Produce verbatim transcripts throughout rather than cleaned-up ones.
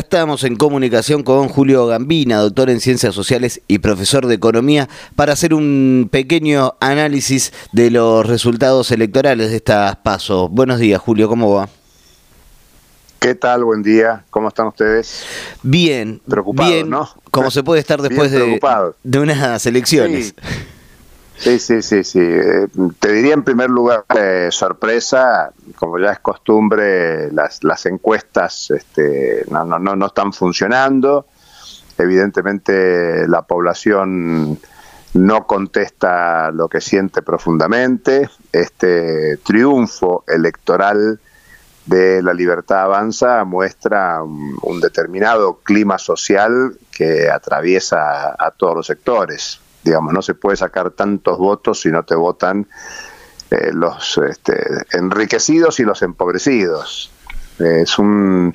estamos en comunicación con Julio Gambina, doctor en Ciencias Sociales y profesor de Economía, para hacer un pequeño análisis de los resultados electorales de estas PASO. Buenos días, Julio, ¿cómo va? ¿Qué tal? Buen día. ¿Cómo están ustedes? Bien, preocupados, bien, ¿no? Como se puede estar después de, de unas elecciones. Sí, sí, sí, sí. sí. Eh, te diría en primer lugar, eh, sorpresa, como ya es costumbre, las, las encuestas este, no, no, no, no están funcionando. Evidentemente la población no contesta lo que siente profundamente. Este triunfo electoral de La Libertad Avanza muestra un, un determinado clima social que atraviesa a, a todos los sectores. Digamos, no se puede sacar tantos votos si no te votan eh, los este, enriquecidos y los empobrecidos. Eh, es un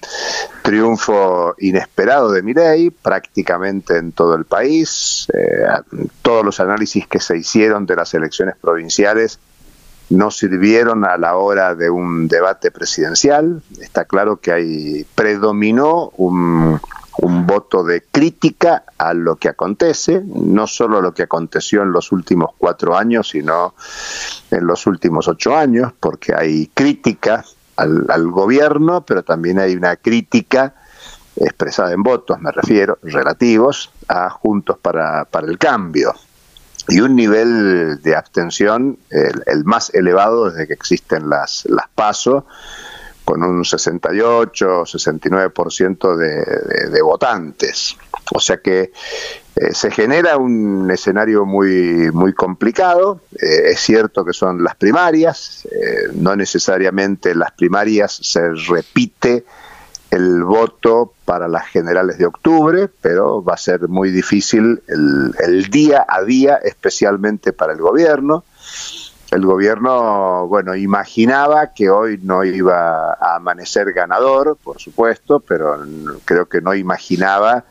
triunfo inesperado de Milei prácticamente en todo el país. Eh, todos los análisis que se hicieron de las elecciones provinciales no sirvieron a la hora de un debate presidencial. Está claro que ahí predominó un, un voto de crítica a lo que acontece, no solo lo que aconteció en los últimos cuatro años, sino en los últimos ocho años, porque hay crítica al, al gobierno, pero también hay una crítica expresada en votos, me refiero, relativos a Juntos para, para el Cambio. Y un nivel de abstención, el, el más elevado desde que existen las, las PASO, con un sesenta y ocho, sesenta y nueve por ciento de, de, de votantes. O sea que eh, se genera un escenario muy, muy complicado. Eh, es cierto que son las primarias, eh, no necesariamente en las primarias se repite el voto para las generales de octubre, pero va a ser muy difícil el, el día a día, especialmente para el gobierno. El gobierno, bueno, imaginaba que hoy no iba a amanecer ganador, por supuesto, pero creo que no imaginaba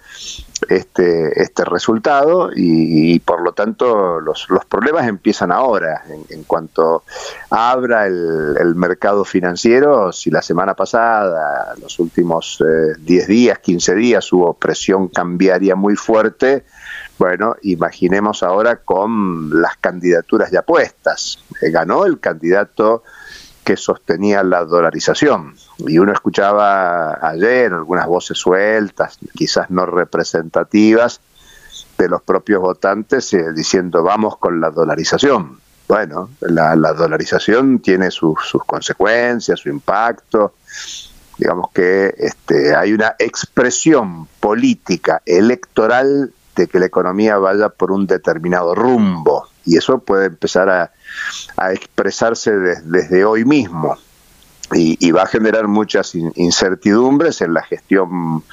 este, este resultado y, y por lo tanto los, los problemas empiezan ahora. En, en cuanto abra el, el mercado financiero, si la semana pasada, los últimos eh, diez días, quince días, hubo presión cambiaria muy fuerte, bueno, imaginemos ahora con las candidaturas ya puestas. Eh, ganó el candidato que sostenía la dolarización. Y uno escuchaba ayer algunas voces sueltas, quizás no representativas, de los propios votantes eh, diciendo vamos con la dolarización. Bueno, la, la dolarización tiene sus, sus consecuencias, su impacto. Digamos que este, hay una expresión política electoral de que la economía vaya por un determinado rumbo, y eso puede empezar a, a expresarse de, desde hoy mismo, y, y va a generar muchas in, incertidumbres en la gestión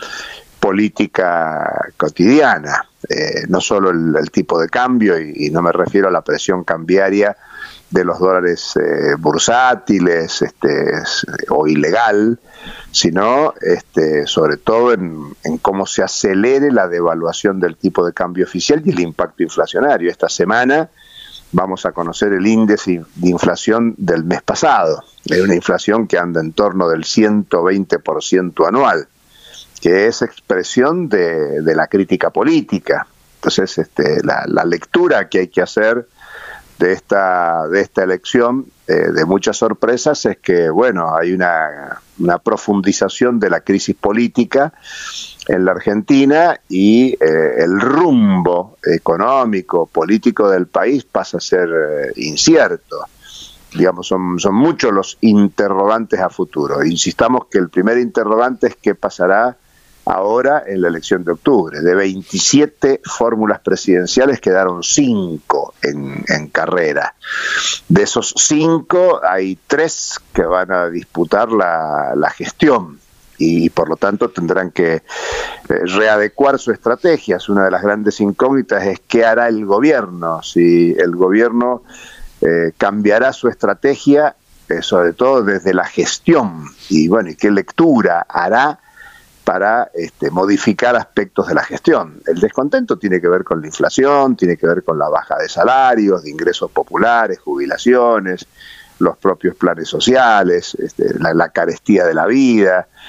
política cotidiana, eh, no solo el, el tipo de cambio, y, y no me refiero a la presión cambiaria de los dólares eh, bursátiles este, o ilegal, sino este, sobre todo en, en cómo se acelere la devaluación del tipo de cambio oficial y el impacto inflacionario. Esta semana vamos a conocer el índice de inflación del mes pasado. Es una inflación que anda en torno del ciento veinte por ciento anual, que es expresión de, de la crítica política. Entonces, este, la, la lectura que hay que hacer de esta de esta elección, eh, de muchas sorpresas, es que, bueno, hay una, una profundización de la crisis política en la Argentina y eh, el rumbo económico, político del país pasa a ser eh, incierto. Digamos, son, son muchos los interrogantes a futuro. Insistamos que el primer interrogante es qué pasará ahora en la elección de octubre. De veintisiete fórmulas presidenciales quedaron cinco en, en carrera. De esos cinco hay tres que van a disputar la, la gestión y por lo tanto tendrán que eh, readecuar su estrategia. Una de las grandes incógnitas es qué hará el gobierno, si el gobierno eh, cambiará su estrategia, eh, sobre todo desde la gestión, y bueno, y qué lectura hará para este, modificar aspectos de la gestión. El descontento tiene que ver con la inflación, tiene que ver con la baja de salarios, de ingresos populares, jubilaciones, los propios planes sociales, este, la, la carestía de la vida.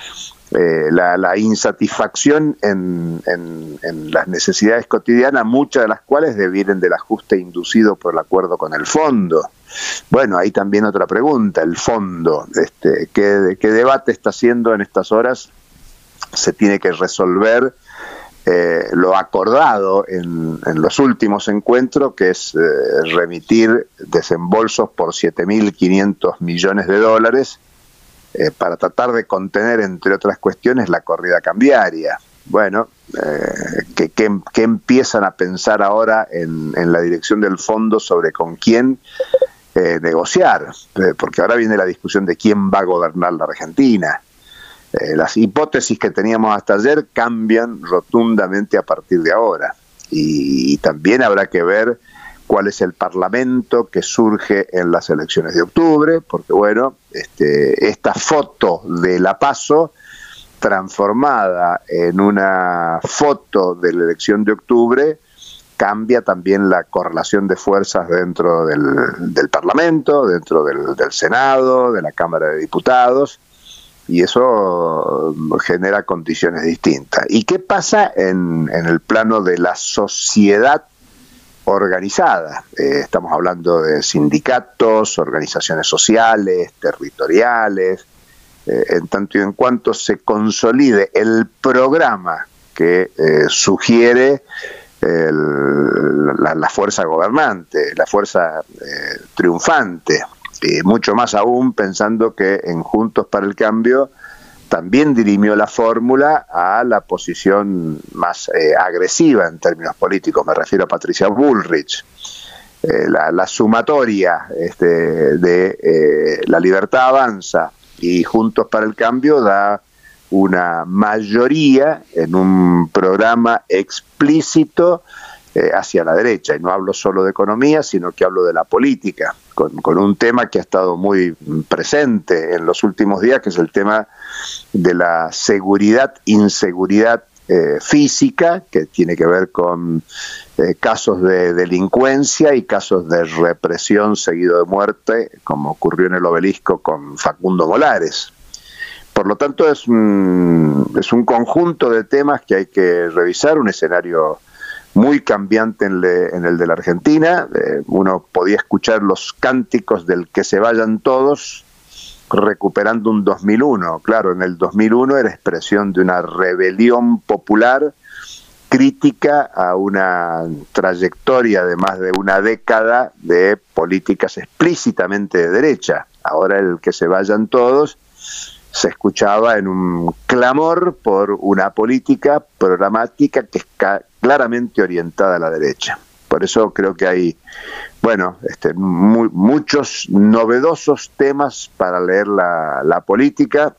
eh, la, la insatisfacción en, en, en las necesidades cotidianas, muchas de las cuales devienen del ajuste inducido por el acuerdo con el fondo. Bueno, ahí también otra pregunta, el fondo, este, ¿qué, qué debate está haciendo en estas horas? Se tiene que resolver eh, lo acordado en, en los últimos encuentros, que es eh, remitir desembolsos por siete mil quinientos millones de dólares eh, para tratar de contener, entre otras cuestiones, la corrida cambiaria. Bueno, eh, que, que, que empiezan a pensar ahora en, en la dirección del fondo sobre con quién eh, negociar, eh, porque ahora viene la discusión de quién va a gobernar la Argentina. Eh, las hipótesis que teníamos hasta ayer cambian rotundamente a partir de ahora, y, y también habrá que ver cuál es el parlamento que surge en las elecciones de octubre, porque bueno, este, esta foto de la PASO transformada en una foto de la elección de octubre cambia también la correlación de fuerzas dentro del, del parlamento, dentro del, del Senado, de la Cámara de Diputados, y eso genera condiciones distintas. ¿Y qué pasa en, en el plano de la sociedad organizada? Eh, estamos hablando de sindicatos, organizaciones sociales, territoriales, eh, en tanto y en cuanto se consolide el programa que eh, sugiere el, la, la fuerza gobernante, la fuerza eh, triunfante. Y mucho más aún pensando que en Juntos para el Cambio también dirimió la fórmula a la posición más eh, agresiva en términos políticos, me refiero a Patricia Bullrich. Eh, la, la sumatoria este, de eh, La Libertad Avanza y Juntos para el Cambio da una mayoría en un programa explícito eh, hacia la derecha, y no hablo solo de economía, sino que hablo de la política, con, con un tema que ha estado muy presente en los últimos días, que es el tema de la seguridad, inseguridad eh, física, que tiene que ver con eh, casos de delincuencia y casos de represión seguido de muerte, como ocurrió en el Obelisco con Facundo Molares. Por lo tanto, es un, es un conjunto de temas que hay que revisar, un escenario muy cambiante en, le, en el de la Argentina. Eh, uno podía escuchar los cánticos del que se vayan todos, recuperando un dos mil uno. Claro, en el dos mil uno era expresión de una rebelión popular crítica a una trayectoria de más de una década de políticas explícitamente de derecha. Ahora el que se vayan todos se escuchaba en un clamor por una política programática que es claramente orientada a la derecha. Por eso creo que hay, bueno, este, muy, muchos novedosos temas para leer la, la política,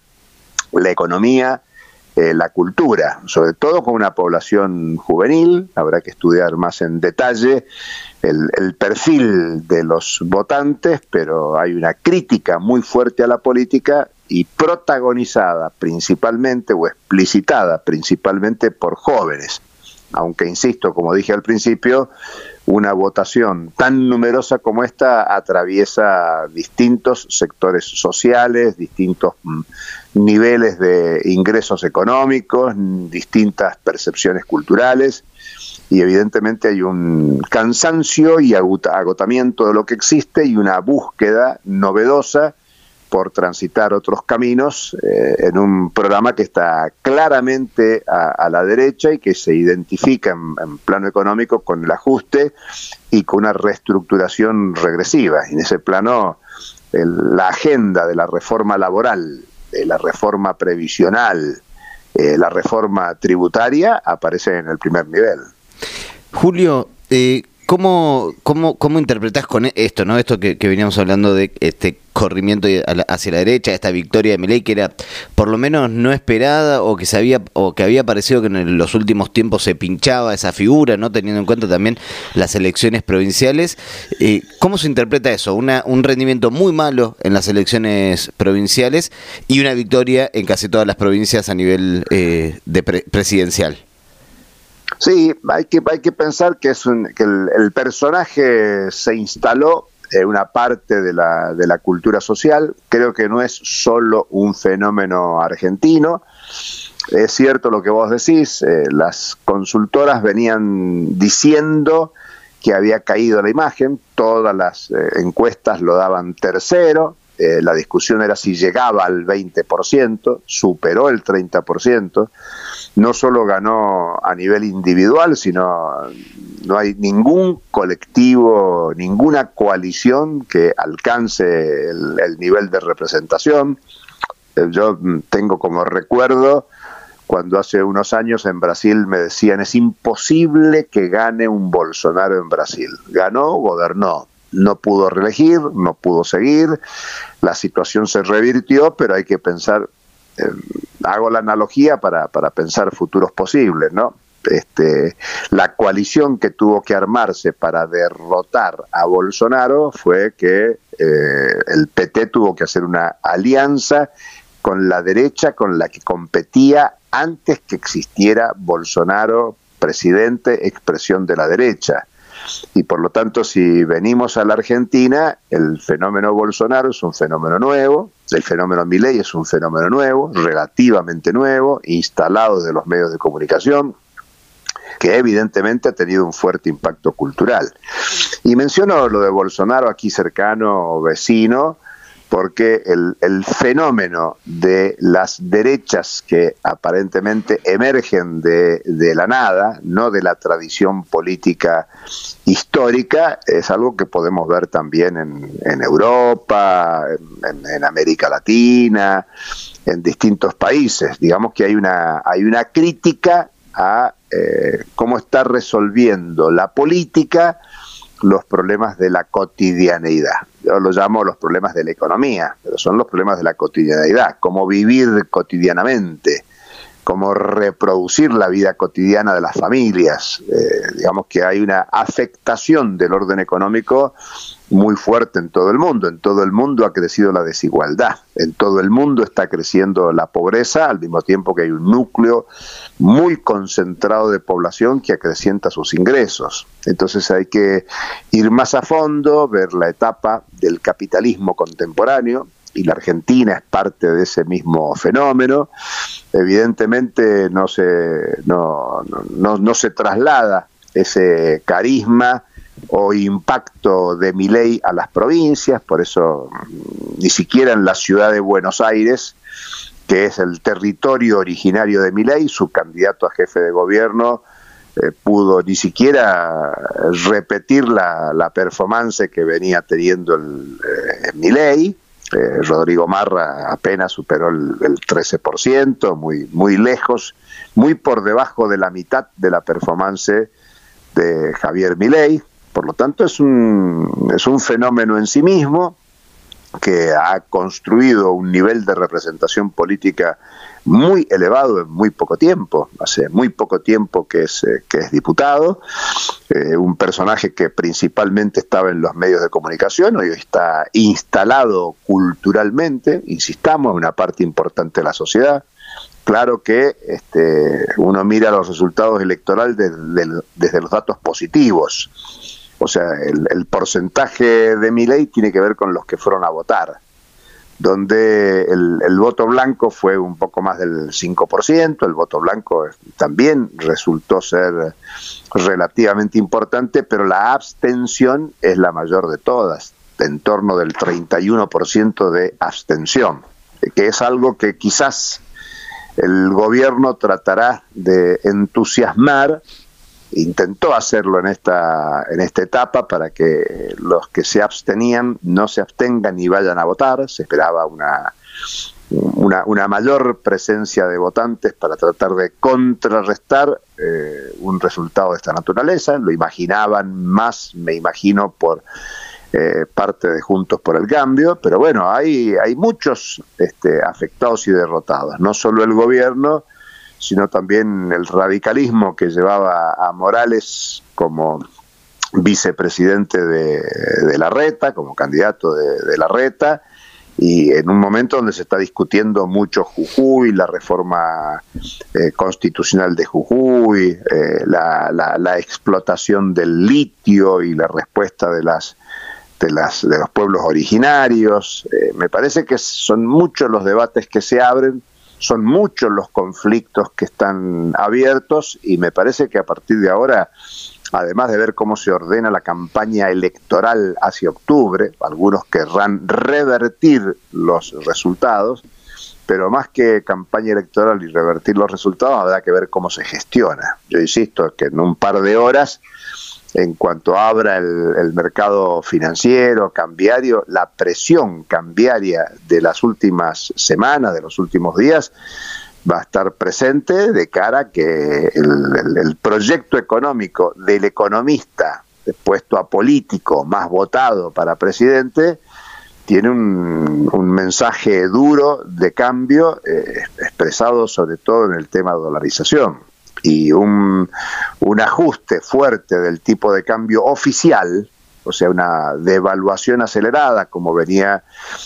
la economía, eh, la cultura, sobre todo con una población juvenil. Habrá que estudiar más en detalle el, el perfil de los votantes, pero hay una crítica muy fuerte a la política y protagonizada principalmente o explicitada principalmente por jóvenes. Aunque, insisto, como dije al principio, una votación tan numerosa como esta atraviesa distintos sectores sociales, distintos mm, niveles de ingresos económicos, distintas percepciones culturales, y evidentemente hay un cansancio y agotamiento de lo que existe y una búsqueda novedosa por transitar otros caminos eh, en un programa que está claramente a, a la derecha y que se identifica en, en plano económico con el ajuste y con una reestructuración regresiva. Y en ese plano, el, la agenda de la reforma laboral, de la reforma previsional, eh, la reforma tributaria aparece en el primer nivel. Julio, eh, ¿Cómo, cómo, ¿Cómo interpretás con esto, no? Esto que, que veníamos hablando de este corrimiento hacia la derecha, esta victoria de Milei, que era por lo menos no esperada, o que se había, o que había parecido que en los últimos tiempos se pinchaba esa figura, ¿no? Teniendo en cuenta también las elecciones provinciales. Eh, ¿Cómo se interpreta eso? Una, un rendimiento muy malo en las elecciones provinciales y una victoria en casi todas las provincias a nivel eh, de pre- presidencial. Sí, hay que, hay que pensar que, es un, que el, el personaje se instaló en una parte de la, de la cultura social. Creo que no es solo un fenómeno argentino. Es cierto lo que vos decís, eh, las consultoras venían diciendo que había caído la imagen, todas las eh, encuestas lo daban tercero, eh, la discusión era si llegaba al veinte por ciento, superó el treinta por ciento, no solo ganó a nivel individual, sino no hay ningún colectivo, ninguna coalición que alcance el, el nivel de representación. Eh, yo tengo como recuerdo cuando hace unos años en Brasil me decían es imposible que gane un Bolsonaro en Brasil. Ganó, gobernó, no pudo reelegir, no pudo seguir, la situación se revirtió, pero hay que pensar, eh, hago la analogía para, para pensar futuros posibles, ¿no? Este, la coalición que tuvo que armarse para derrotar a Bolsonaro fue que eh, el P T tuvo que hacer una alianza con la derecha con la que competía antes que existiera Bolsonaro, presidente, expresión de la derecha. Y por lo tanto, si venimos a la Argentina, el fenómeno Bolsonaro es un fenómeno nuevo, el fenómeno Milei es un fenómeno nuevo, relativamente nuevo, instalado de los medios de comunicación, que evidentemente ha tenido un fuerte impacto cultural. Y menciono lo de Bolsonaro aquí cercano, vecino, porque el, el fenómeno de las derechas que aparentemente emergen de, de la nada, no de la tradición política histórica, es algo que podemos ver también en, en Europa, en, en América Latina, en distintos países. Digamos que hay una, hay una crítica a eh, cómo está resolviendo la política los problemas de la cotidianeidad. Yo lo llamo los problemas de la economía, pero son los problemas de la cotidianeidad, cómo vivir cotidianamente, cómo reproducir la vida cotidiana de las familias. Eh, digamos que hay una afectación del orden económico muy fuerte en todo el mundo. En todo el mundo ha crecido la desigualdad, en todo el mundo está creciendo la pobreza, al mismo tiempo que hay un núcleo muy concentrado de población que acrecienta sus ingresos. Entonces hay que ir más a fondo, ver la etapa del capitalismo contemporáneo, y la Argentina es parte de ese mismo fenómeno. Evidentemente no se, no, no, no se traslada ese carisma o impacto de Milei a las provincias, por eso ni siquiera en la ciudad de Buenos Aires, que es el territorio originario de Milei, su candidato a jefe de gobierno eh, pudo ni siquiera repetir la, la performance que venía teniendo el, eh, Milei. Eh, Rodrigo Marra apenas superó el, el trece por ciento, muy, muy lejos, muy por debajo de la mitad de la performance de Javier Milei. Por lo tanto, es un, es un fenómeno en sí mismo que ha construido un nivel de representación política muy elevado en muy poco tiempo. Hace muy poco tiempo que es, eh, que es diputado, eh, un personaje que principalmente estaba en los medios de comunicación, hoy está instalado culturalmente, insistamos, en una parte importante de la sociedad. Claro que este, uno mira los resultados electorales de, de, desde los datos positivos. O sea, el, el porcentaje de Milei tiene que ver con los que fueron a votar, donde el, el voto blanco fue un poco más del cinco por ciento, el voto blanco también resultó ser relativamente importante, pero la abstención es la mayor de todas, en torno del treinta y uno por ciento de abstención, que es algo que quizás el gobierno tratará de entusiasmar. Intentó hacerlo en esta, en esta etapa para que los que se abstenían no se abstengan y vayan a votar. Se esperaba una, una, una mayor presencia de votantes para tratar de contrarrestar eh, un resultado de esta naturaleza. Lo imaginaban más, me imagino, por eh, parte de Juntos por el Cambio, pero bueno, hay, hay muchos este, afectados y derrotados, no solo el gobierno, sino también el radicalismo que llevaba a Morales como vicepresidente de, de Larreta, como candidato de, de Larreta, y en un momento donde se está discutiendo mucho Jujuy, la reforma eh, constitucional de Jujuy, eh, la, la, la explotación del litio y la respuesta de las de las de los pueblos originarios. Eh, me parece que son muchos los debates que se abren son muchos los conflictos que están abiertos y me parece que a partir de ahora, además de ver cómo se ordena la campaña electoral hacia octubre, algunos querrán revertir los resultados, pero más que campaña electoral y revertir los resultados, habrá que ver cómo se gestiona. Yo insisto que en un par de horas, en cuanto abra el, el mercado financiero, cambiario, la presión cambiaria de las últimas semanas, de los últimos días, va a estar presente de cara a que el, el, el proyecto económico del economista puesto a político más votado para presidente tiene un, un mensaje duro de cambio eh, expresado sobre todo en el tema de dolarización y un, un ajuste fuerte del tipo de cambio oficial, o sea, una devaluación acelerada como venía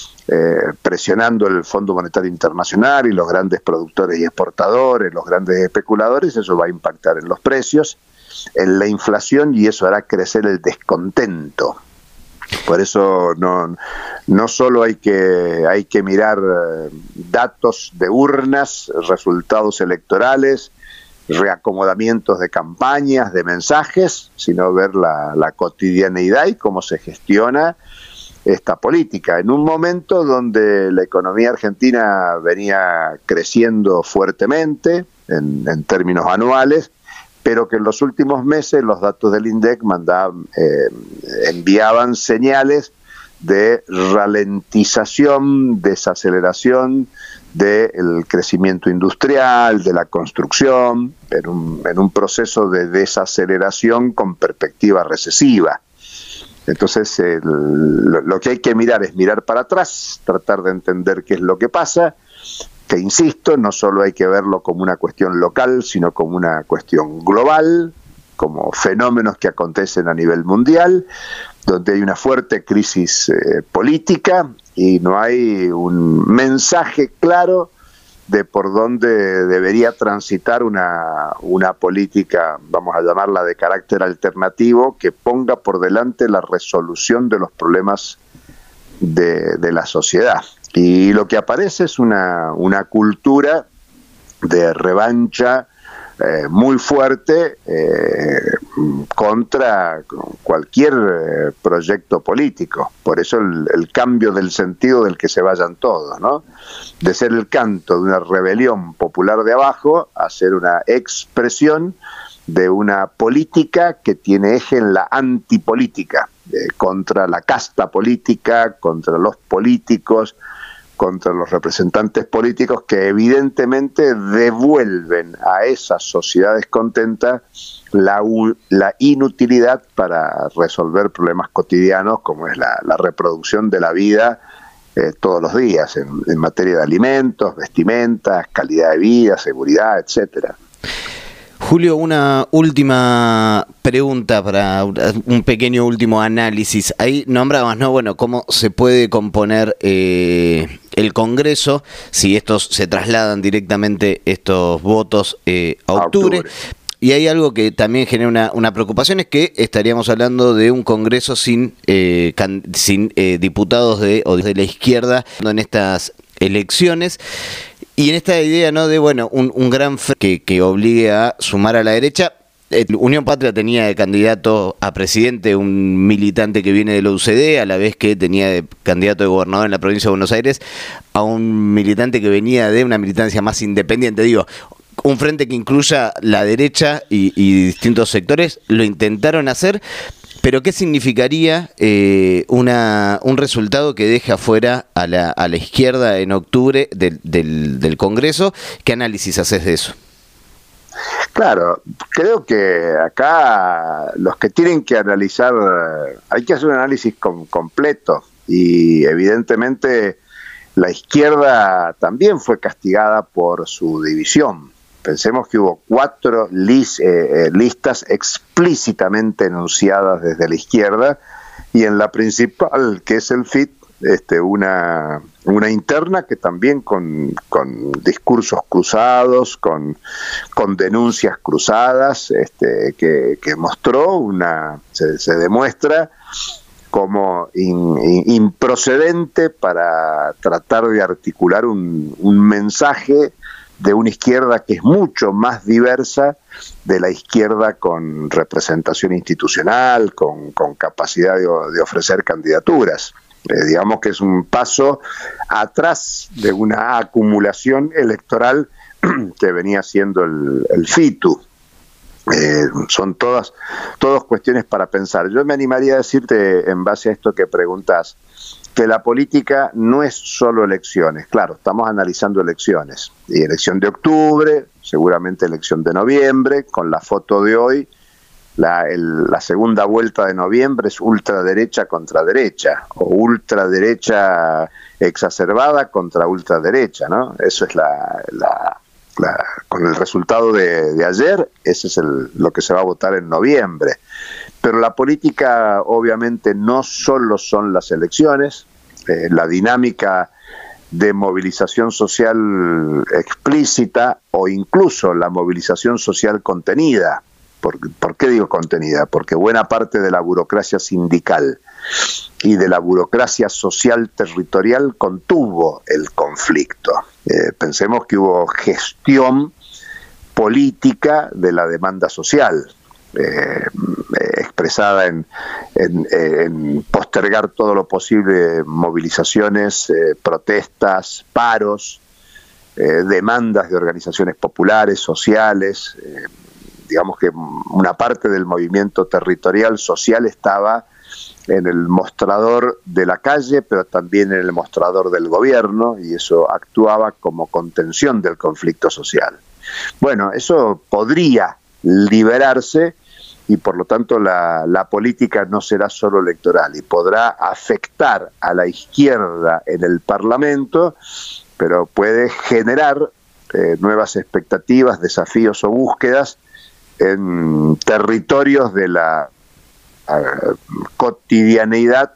Eh, presionando el Fondo Monetario Internacional y los grandes productores y exportadores, los grandes especuladores. Eso va a impactar en los precios, en la inflación, y eso hará crecer el descontento. Por eso no, no solo hay que, hay que mirar eh, datos de urnas, resultados electorales, reacomodamientos de campañas, de mensajes, sino ver la, la cotidianeidad y cómo se gestiona esta política, en un momento donde la economía argentina venía creciendo fuertemente en, en términos anuales, pero que en los últimos meses los datos del INDEC mandaban, eh, enviaban señales de ralentización, desaceleración del crecimiento industrial, de la construcción, en un, en un proceso de desaceleración con perspectiva recesiva. Entonces, el, lo que hay que mirar es mirar para atrás, tratar de entender qué es lo que pasa, que insisto, no solo hay que verlo como una cuestión local, sino como una cuestión global, como fenómenos que acontecen a nivel mundial, donde hay una fuerte crisis eh, política y no hay un mensaje claro de por dónde debería transitar una, una política, vamos a llamarla de carácter alternativo, que ponga por delante la resolución de los problemas de, de la sociedad. Y lo que aparece es una, una cultura de revancha eh, muy fuerte eh, contra cualquier eh, proyecto político. Por eso el, el cambio del sentido del que se vayan todos, ¿no? De ser el canto de una rebelión popular de abajo a ser una expresión de una política que tiene eje en la antipolítica, eh, contra la casta política, contra los políticos, contra los representantes políticos que evidentemente devuelven a esa sociedad descontenta la, la inutilidad para resolver problemas cotidianos como es la, la reproducción de la vida eh, todos los días en, en materia de alimentos, vestimentas, calidad de vida, seguridad, etcétera. Julio, una última pregunta para un pequeño último análisis. Ahí nombrabas, ¿no? Bueno, cómo se puede componer eh, el Congreso si estos se trasladan directamente estos votos eh, a octubre. octubre. Y hay algo que también genera una, una preocupación, es que estaríamos hablando de un Congreso sin eh, can, sin eh, diputados de o de la izquierda en estas elecciones. Y en esta idea, ¿no?, de, bueno, un, un gran frente que, que obligue a sumar a la derecha. Eh, Unión Patria tenía de candidato a presidente un militante que viene de la U C D, a la vez que tenía de candidato de gobernador en la provincia de Buenos Aires a un militante que venía de una militancia más independiente. Digo, un frente que incluya la derecha y, y distintos sectores, lo intentaron hacer. Pero ¿qué significaría eh, una, un resultado que deje afuera a la, a la izquierda en octubre del, del, del Congreso? ¿Qué análisis haces de eso? Claro, creo que acá los que tienen que analizar, hay que hacer un análisis com- completo y evidentemente la izquierda también fue castigada por su división. Pensemos que hubo cuatro lis, eh, listas explícitamente enunciadas desde la izquierda y en la principal, que es el F I T, este, una, una interna que también con, con discursos cruzados, con, con denuncias cruzadas, este, que, que mostró una, se, se demuestra como in, in, improcedente para tratar de articular un, un mensaje de una izquierda que es mucho más diversa de la izquierda con representación institucional, con, con capacidad de, de ofrecer candidaturas. Eh, digamos que es un paso atrás de una acumulación electoral que venía siendo el, el FITU. Eh, son todas, todas cuestiones para pensar. Yo me animaría a decirte, en base a esto que preguntas, que la política no es solo elecciones. Claro, estamos analizando elecciones. Y elección de octubre, seguramente elección de noviembre, con la foto de hoy, la, el, la segunda vuelta de noviembre es ultraderecha contra derecha, o ultraderecha exacerbada contra ultraderecha, ¿no? Eso es la... la La, con el resultado de, de ayer, ese es el, lo que se va a votar en noviembre. Pero la política obviamente no solo son las elecciones, eh, la dinámica de movilización social explícita o incluso la movilización social contenida. ¿Por, ¿Por qué digo contenida? Porque buena parte de la burocracia sindical y de la burocracia social territorial contuvo el conflicto. Eh, pensemos que hubo gestión política de la demanda social, eh, expresada en, en, en postergar todo lo posible movilizaciones, eh, protestas, paros, eh, demandas de organizaciones populares, sociales. Eh, digamos que una parte del movimiento territorial social estaba en el mostrador de la calle, pero también en el mostrador del gobierno, y eso actuaba como contención del conflicto social. Bueno, eso podría liberarse y por lo tanto la, la política no será solo electoral y podrá afectar a la izquierda en el Parlamento, pero puede generar eh, nuevas expectativas, desafíos o búsquedas en territorios de la uh, cotidianeidad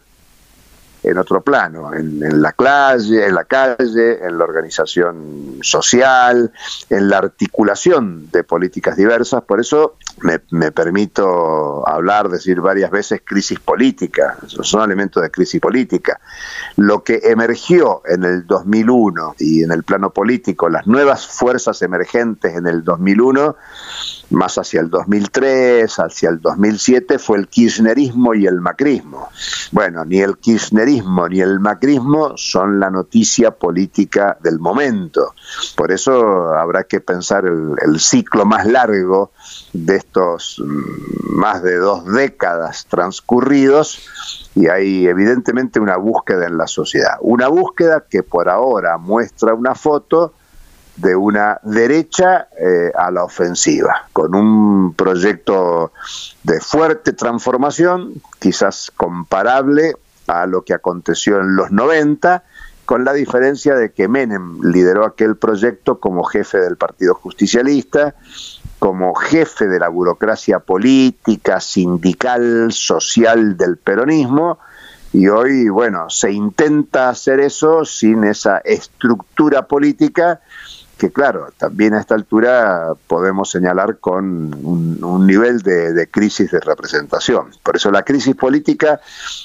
en otro plano, en, en la calle, en la calle, en la organización social, en la articulación de políticas diversas. Por eso me, me permito hablar, decir varias veces crisis política. Esos son elementos de crisis política. Lo que emergió en el dos mil uno y en el plano político, las nuevas fuerzas emergentes en el dos mil uno, más hacia el dos mil tres, hacia el dos mil siete, fue el kirchnerismo y el macrismo. Bueno, ni el kirchnerismo ni el macrismo son la noticia política del momento. Por eso habrá que pensar el, el ciclo más largo de estos más de dos décadas transcurridos, y hay evidentemente una búsqueda en la sociedad. Una búsqueda que por ahora muestra una foto de una derecha eh, a la ofensiva, con un proyecto de fuerte transformación, quizás comparable a lo que aconteció en los noventa, con la diferencia de que Menem lideró aquel proyecto como jefe del Partido Justicialista, como jefe de la burocracia política, sindical, social del peronismo, y hoy, bueno, se intenta hacer eso sin esa estructura política que, claro, también a esta altura podemos señalar con un, un nivel de, de crisis de representación. Por eso la crisis política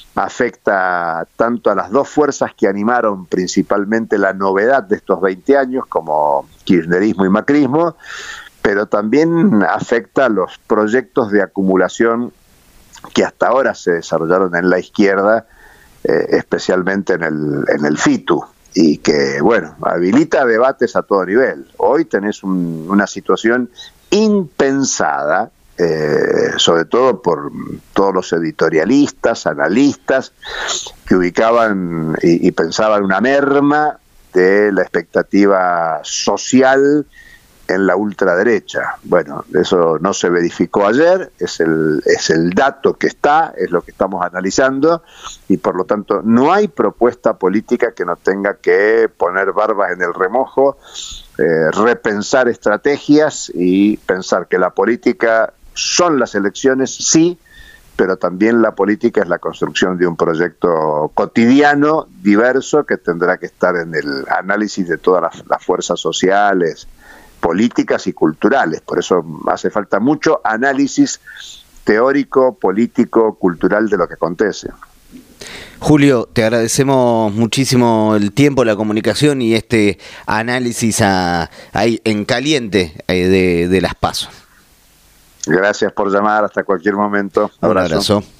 afecta tanto a las dos fuerzas que animaron principalmente la novedad de estos veinte años, como kirchnerismo y macrismo, pero también afecta a los proyectos de acumulación que hasta ahora se desarrollaron en la izquierda, eh, especialmente en el, en el FITU, y que, bueno, habilita debates a todo nivel. Hoy tenés un, una situación impensada, eh, sobre todo por todos los editorialistas, analistas, que ubicaban y, y pensaban una merma de la expectativa social en la ultraderecha. Bueno, eso no se verificó ayer, es el, es el dato que está, es lo que estamos analizando, y por lo tanto no hay propuesta política que no tenga que poner barbas en el remojo, eh, repensar estrategias y pensar que la política son las elecciones, sí, pero también la política es la construcción de un proyecto cotidiano, diverso, que tendrá que estar en el análisis de todas las, las fuerzas sociales, políticas y culturales. Por eso hace falta mucho análisis teórico, político, cultural de lo que acontece. Julio, te agradecemos muchísimo el tiempo, la comunicación y este análisis a, ahí en caliente eh, de, de las PASO. Gracias por llamar, hasta cualquier momento. Un abrazo.